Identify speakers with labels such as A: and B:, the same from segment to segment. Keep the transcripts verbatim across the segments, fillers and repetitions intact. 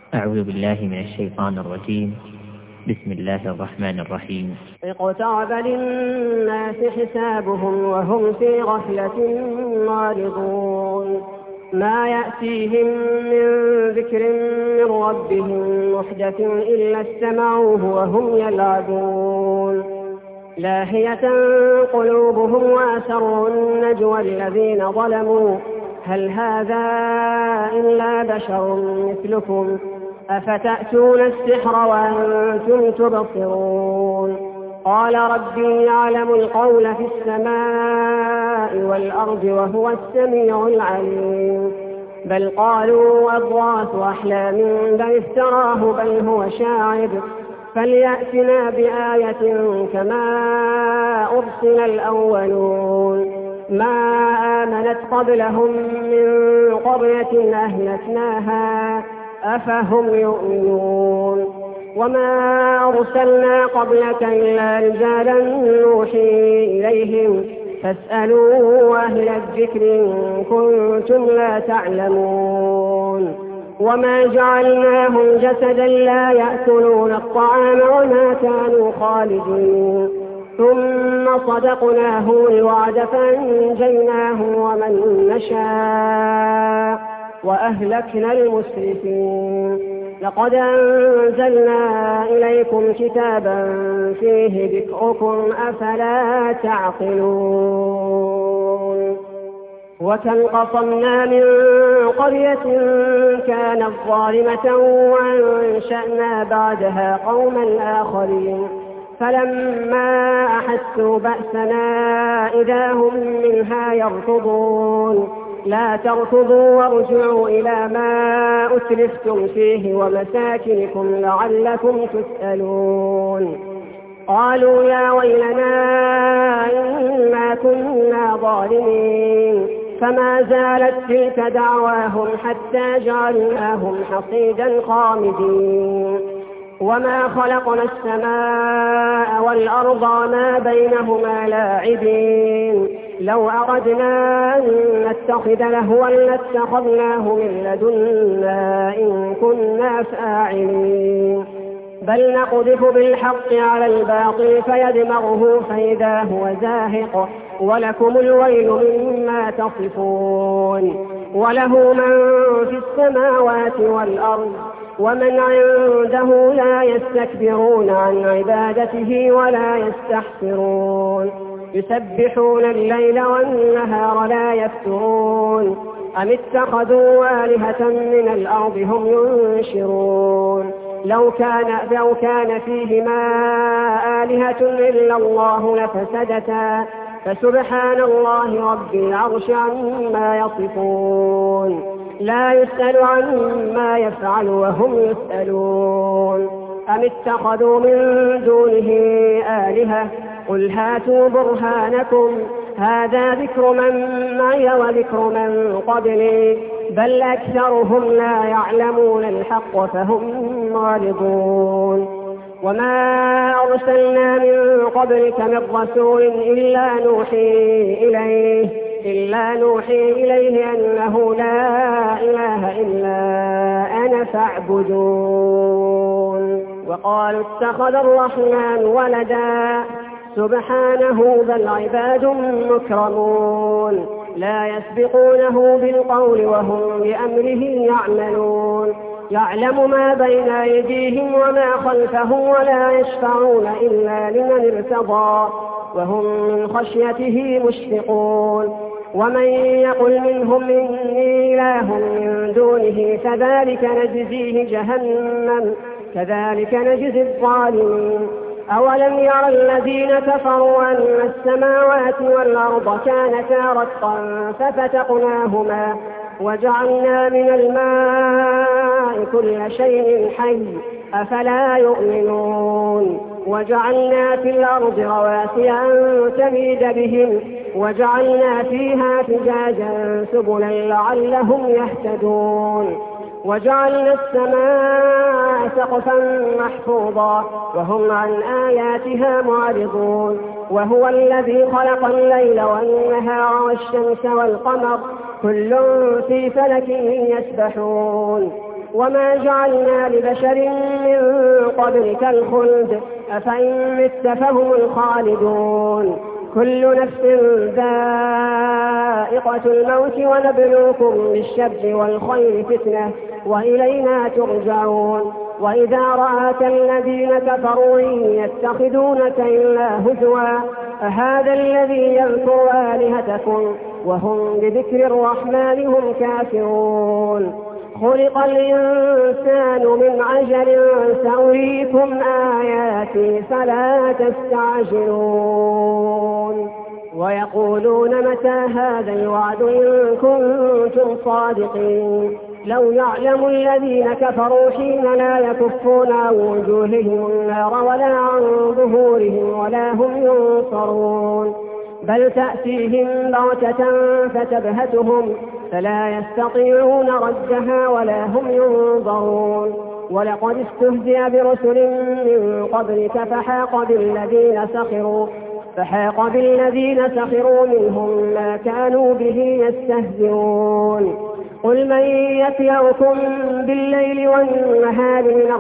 A: أعوذ بالله من الشيطان الرجيم. بسم الله الرحمن الرحيم.
B: اقترب للناس حسابهم وهم في غفلة معرضون ما يأتيهم من ذكر من ربهم محدث إلا استمعوه وهم يلعبون لاهية قلوبهم وأسروا النجوى الذين ظلموا هل هذا إلا بشر مثلكم أفتأتون السحر وأنتم تبصرون قال ربي يعلم القول في السماء والأرض وهو السميع العليم بل قالوا أضغاث أحلام بل افتراه بل هو شاعر فليأتنا بآية كما أرسل الأولون ما آمنت قبلهم من قرية أهلكناها أفهم يؤمنون وما أرسلنا قبلك إلا رجالا نوحي إليهم فاسألوا أهل الذكر إن كنتم لا تعلمون وما جعلناهم جسدا لا يأكلون الطعام وما كانوا خالدين ثم صدقناهم الوعد فأنجيناهم ومن نشاء وأهلكنا المسرفين لقد أنزلنا إليكم كتابا فيه ذكركم أفلا تعقلون وكم قصمنا من قرية كانت ظالمة وأنشأنا بعدها قوما آخرين فلما أحسوا بأسنا إذا هم منها يركضون لا تركضوا وارجعوا إلى ما أترفتم فيه ومساكنكم لعلكم تسألون قالوا يا ويلنا إنا كنا ظالمين فما زالت تلك دعواهم حتى جعلناهم حصيدا خامدين وما خلقنا السماء والأرض وما بينهما لاعبين لو أردنا أن نتخذ لهوا لاتخذناه من لدنا إن كنا فاعلين بل نقذف بالحق على الباطل فيدمغه فإذا هو زاهق ولكم الويل مما تصفون وله من في السماوات والأرض ومن عنده لا يستكبرون عن عبادته ولا يستحسرون يسبحون الليل والنهار لا يفترون أم اتخذوا آلهة من الأرض هم ينشرون لو كان, لو كان فيهما آلهة إلا الله لفسدتا فسبحان الله رب العرش عما يصفون لا يسأل عما يفعل وهم يسألون أم اتخذوا من دونه آلهة قل هاتوا برهانكم هذا ذكر من معي وذكر من قبلي بل أكثرهم لا يعلمون الحق فهم معرضون وما أرسلنا من قبلك من رسول إلا نوحي إليه إلا نوحي إليه أنه لا إله إلا أنا فاعبدون وقالوا اتخذ الرحمن ولدا سبحانه بل عباد مكرمون لا يسبقونه بالقول وهم بأمره يعملون يعلم ما بين أيديهم وما خلفهم ولا يشفعون إلا لمن ارتضى وهم من خشيته مشفقون ومن يقل منهم إني إله من دونه فذلك نجزيه جهنم كذلك نجزي الظالمين أولم يرى الذين كفروا أن السماوات والأرض كانتا رتقا ففتقناهما وجعلنا من الماء كل شيء حي أفلا يؤمنون وجعلنا في الأرض رواسي أن تميد بهم وجعلنا فيها فجاجا سبلا لعلهم يهتدون وجعلنا السماء سقفا محفوظا وهم عن آياتها معرضون وهو الذي خلق الليل والنهار والشمس والقمر كل في فلك يسبحون وما جعلنا لبشر من قبلك الخلد أفإن مت فهم الخالدون كل نفس ذائقة الموت ونبلوكم بالشر والخير فتنة وإلينا ترجعون وإذا رآك الذين كفروا يتخذونك إلا هزوا أهذا الذي يذكر آلهتكم وهم بذكر الرحمن هم كافرون خلق الإنسان من عجل سأريكم آياتي فلا تستعجلون ويقولون متى هذا الوعد إن كنتم صادقين لو يعلم الذين كفروا حين لا يكفون عن وجوههم النار ولا عن ظهورهم ولا هم ينصرون بل تأتيهم بغتة فتبهتهم فلا يستطيعون ردها ولا هم ينظرون ولقد استهزئ برسل من قبلك فحاق بالذين سخروا فحاق بالذين سخروا منهم ما كانوا به يستهزئون قل من يكلؤكم بالليل والنهار من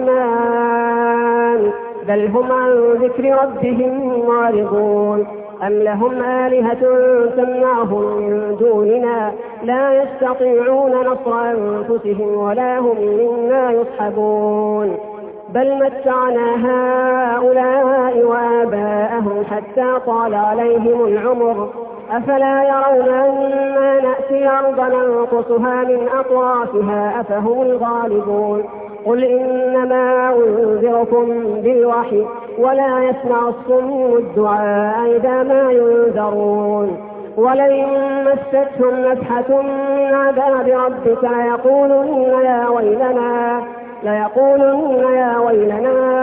B: الرحمن بل هم عن ذكر ربهم معرضون أم لهم آلهة تمنعهم من دوننا لا يستطيعون نصر أنفسهم ولا هم منا يصحبون بل متعنا هؤلاء وآباءهم حتى طال عليهم العمر أفلا يرون أنا نأتي الأرض ننقصها من أطرافها أفهم الغالبون قل إنما أنذركم بالوحي ولا يسمع الصم الدعاء إذا ما ينذرون ولئن مستهم نفحة من عذاب ربك ليقولن يا ويلنا ليقولن يا ويلنا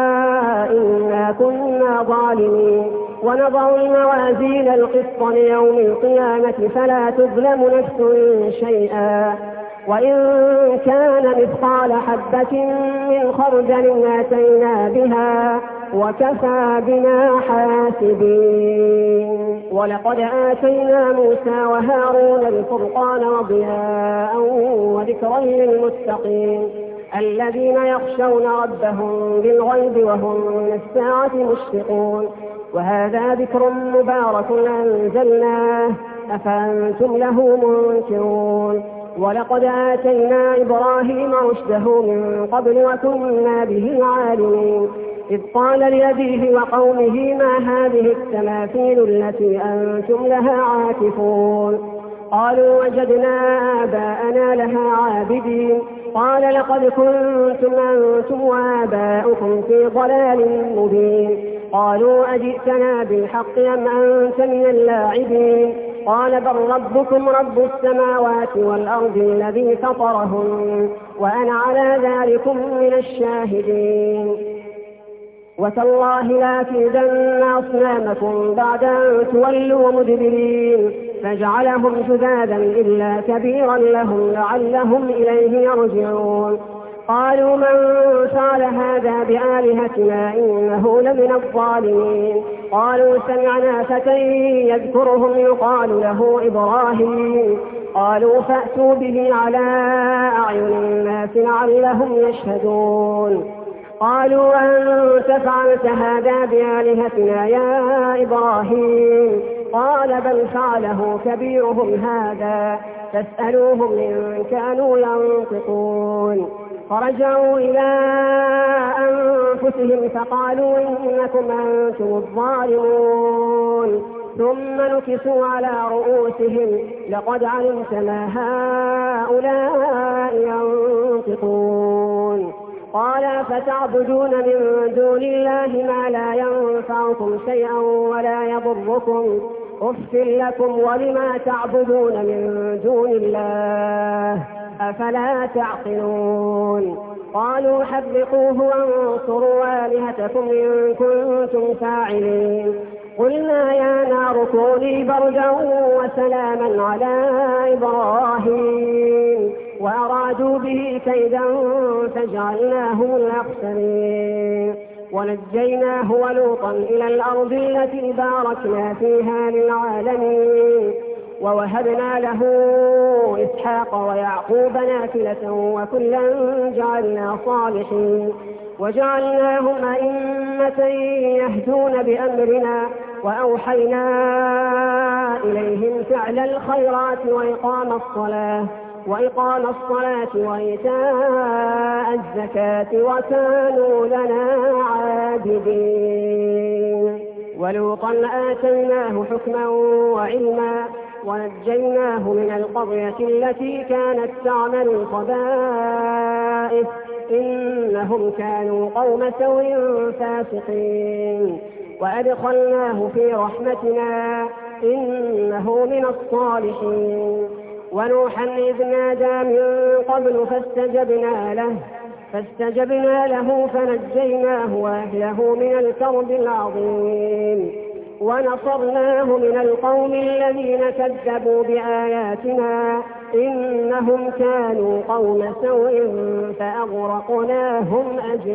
B: إنا كنا ظالمين ونضع الموازين القسط ليوم القيامة فلا تظلم نفس شيئا وإن كان مثقال حبة من خردل آتينا بها وكفى بنا حاسبين ولقد آتينا موسى وهارون الفرقان وضياء وذكرا للمتقين الذين يخشون ربهم بالغيب وهم من الساعة مشفقون وهذا ذكر مبارك أنزلناه أفأنتم له منكرون ولقد آتينا إبراهيم رشده من قبل وكنا به عالمين إذ قال لأبيه وقومه ما هذه التماثيل التي أنتم لها عاكفون قالوا وجدنا آباءنا لها عابدين قال لقد كنتم أنتم وآباؤكم في ضلال مبين قالوا أجئتنا بالحق أم أنت من اللاعبين قال بل ربكم رب السماوات والأرض الذي فطرهن وأنا على ذلكم من الشاهدين وتالله لأكيدن أصنامكم بعد أن تولوا مدبرين فجعلهم جذاذا إلا كبيرا لهم لعلهم إليه يرجعون قالوا من فعل هذا بآلهتنا إنه لمن الظالمين قالوا سمعنا فتى يذكرهم يقال له إبراهيم قالوا فأتوا به على أعين الناس لعلهم يشهدون قالوا أنت فعلت هذا بآلهتنا يا إبراهيم قال بل فعله كبيرهم هذا فاسألوهم إن كانوا ينطقون فرجعوا إلى أنفسهم فقالوا إنكم أنتم الظالمون ثم نكسوا على رؤوسهم لقد علمت ما هؤلاء ينطقون قال فتعبدون من دون الله ما لا ينفعكم شيئا ولا يضركم أف لكم ولما تعبدون من دون الله أفلا تعقلون قالوا حرقوه وانصروا آلهتكم إن كنتم فاعلين قلنا يا نار كوني بردا وسلاما على إبراهيم وأرادوا به كيدا فجعلناهم الأخسرين ونجيناه ولوطا إلى الأرض التي باركنا فيها للعالمين ووهبنا له إسحاق ويعقوب نافلة وكلا جعلنا صالحين وجعلناهم أئمة يهدون بأمرنا وأوحينا إليهم فعل الخيرات وإقام الصلاة وإقام الصلاة وإيتاء الزكاة وكانوا لنا عابدين. ولوطا آتيناه حكما وعلما ونجيناه من القرية التي كانت تعمل الخبائث إنهم كانوا قوم سوء فاسقين وأدخلناه في رحمتنا إنه من الصالحين. ونوحا إذ نادى من قبل فاستجبنا له فاستجبنا له فنجيناه وأهله من الكرب العظيم ونصرناه من القوم الذين كذبوا بآياتنا إنهم كانوا قوم سوء فأغرقناهم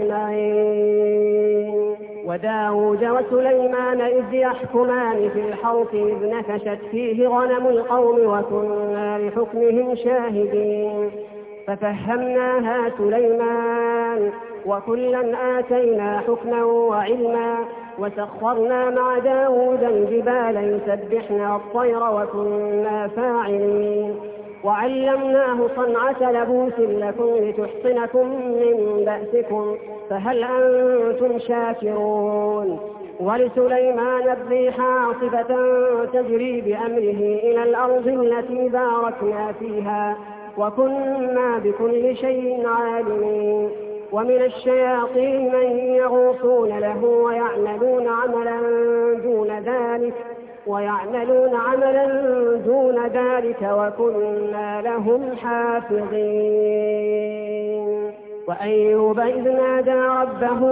B: أجمعين. وداود وسليمان إذ يحكمان في الحرث إذ نفشت فيه غنم القوم وكنا لحكمهم شاهدين ففهمناها سليمان وكلا آتينا حكما وعلما وسخرنا مع داود الجبال يسبحن الطير وكنا فاعلين وعلمناه صنعة لبوس لكم لتحصنكم من بأسكم فهل أنتم شاكرون. ولسليمان الريح عاصفة تجري بأمره إلى الأرض التي باركنا فيها وكنا بكل شيء عالمين. ومن الشياطين من يغوصون له ويعملون عملا دون ذلك ويعملون عملا دون ذلك وكنا لهم حافظين. وأيوب إذ نادى ربه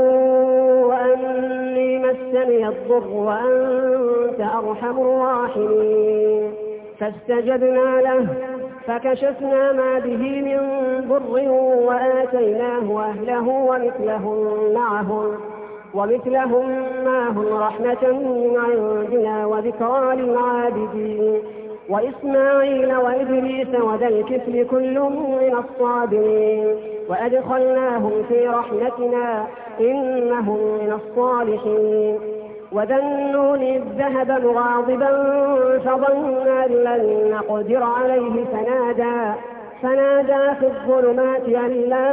B: وأني مسني الضر وأنت أرحم الراحمين فاستجبنا له فكشفنا ما به من ضر وآتيناه أهله ومثلهم معهم ومثلهم معهم رحمة من عندنا وذكرى للعابدين. وإسماعيل وإدريس وذا الكفل كل من الصابرين وأدخلناهم في رحمتنا إنهم من الصالحين. وذا النون إذ ذهب مغاضبا فظن أن لن نقدر عليه فنادى فنادى في الظلمات أن لا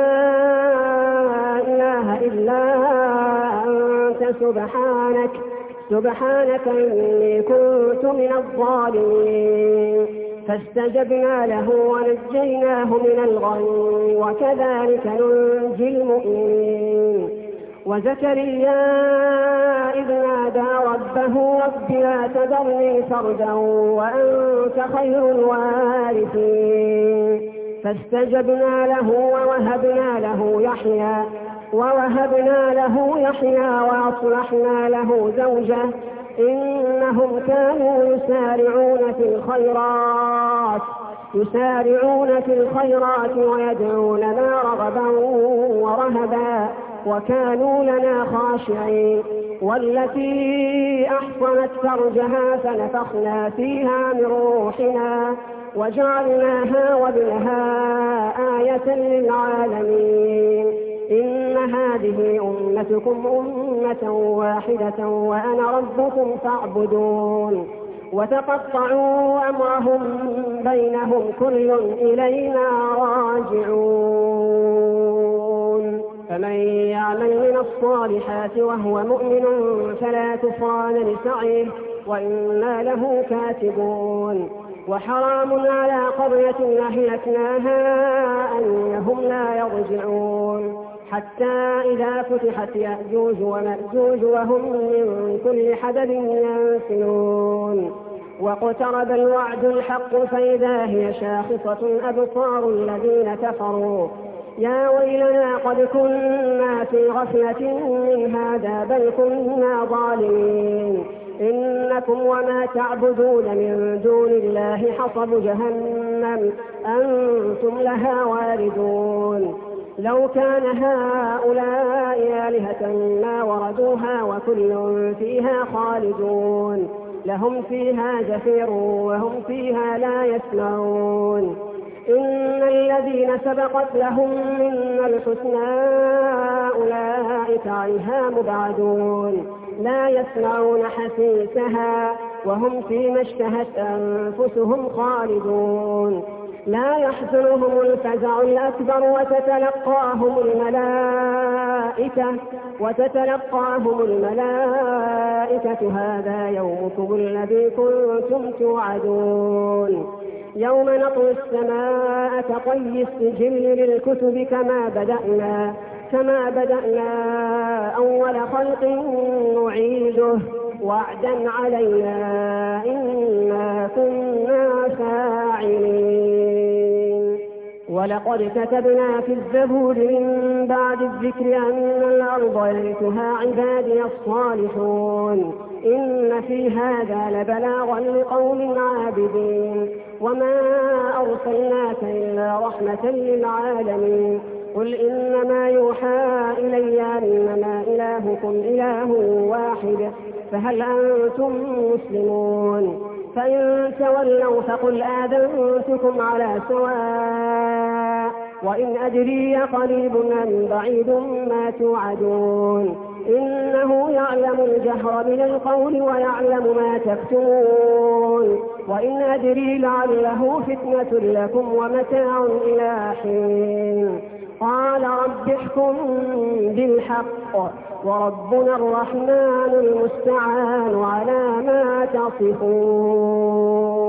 B: إله إلا أنت سبحانك سبحانك إني كنت من الظالمين فاستجبنا له ونجيناه من الغم وكذلك ننجي المؤمنين. وزكريا إذ نادى ربه رب لا تذرني فردا وأنت خير الوارثين فاستجبنا له ووهبنا له يحيى ووهبنا له يحيى وأصلحنا له زوجه إنهم كانوا يسارعون في الخيرات يسارعون في الخيرات ويدعوننا رغبا ورهبا وكانوا لنا خاشعين. والتي أحصنت فرجها فنفخنا فيها من روحنا وجعلناها وابنها آية للعالمين. إن هذه أمتكم أمة واحدة وأنا ربكم فاعبدون. وتقطعوا أمرهم بينهم كل إلينا راجعون. فمن يعمل من الصالحات وهو مؤمن فلا كفران لسعيه وإنا له كاتبون. وحرام على قرية أهلكناها أنهم لا يرجعون حتى إذا فتحت يأجوج ومأجوج وهم من كل حدب ينسلون. واقترب الوعد الحق فإذا هي شاخصة أبصار الذين كفروا يا ويلنا قد كنا في غفلة من هذا بل كنا ظالمين. إنكم وما تعبدون من دون الله حصب جهنم أنتم لها واردون. لو كان هؤلاء آلهة ما وردوها وكل فيها خالدون. لهم فيها زفير وهم فيها لا يسمعون. إن الذين سبقت لهم منا الحسنى أولئك عنها مبعدون لا يسمعون حسيسها وهم فيما اشتهت أنفسهم خالدون. لا يحزنهم الفزع الأكبر وتتلقاهم الملائكة وتتلقاهم الملائكة هذا يومكم الذي كنتم توعدون. يوم نطوي السماء كطي السجل للكتب كما بدأنا كما بدأنا أول خلق نعيده وعدا علينا إنا كنا فاعلين. ولقد كتبنا في الزبور من بعد الذكر أن الأرض يرثها عبادي الصالحون إن في هذا لبلاغا لقوم عابدين. وما أرسلناك إلا رحمة للعالمين. قل إنما يوحى إلي أنما إلهكم إله واحد فهل أنتم مسلمون؟ فإن تولوا فقل آذنتكم على سواء وإن أدري قريب أم بعيد ما توعدون. إنه يعلم الجهر من القول ويعلم ما تكتمون. وإن أدري لعله فتنة لكم ومتاع إلى حين. قال رب احكم بالحق وربنا الرحمن المستعان على ما تصفون.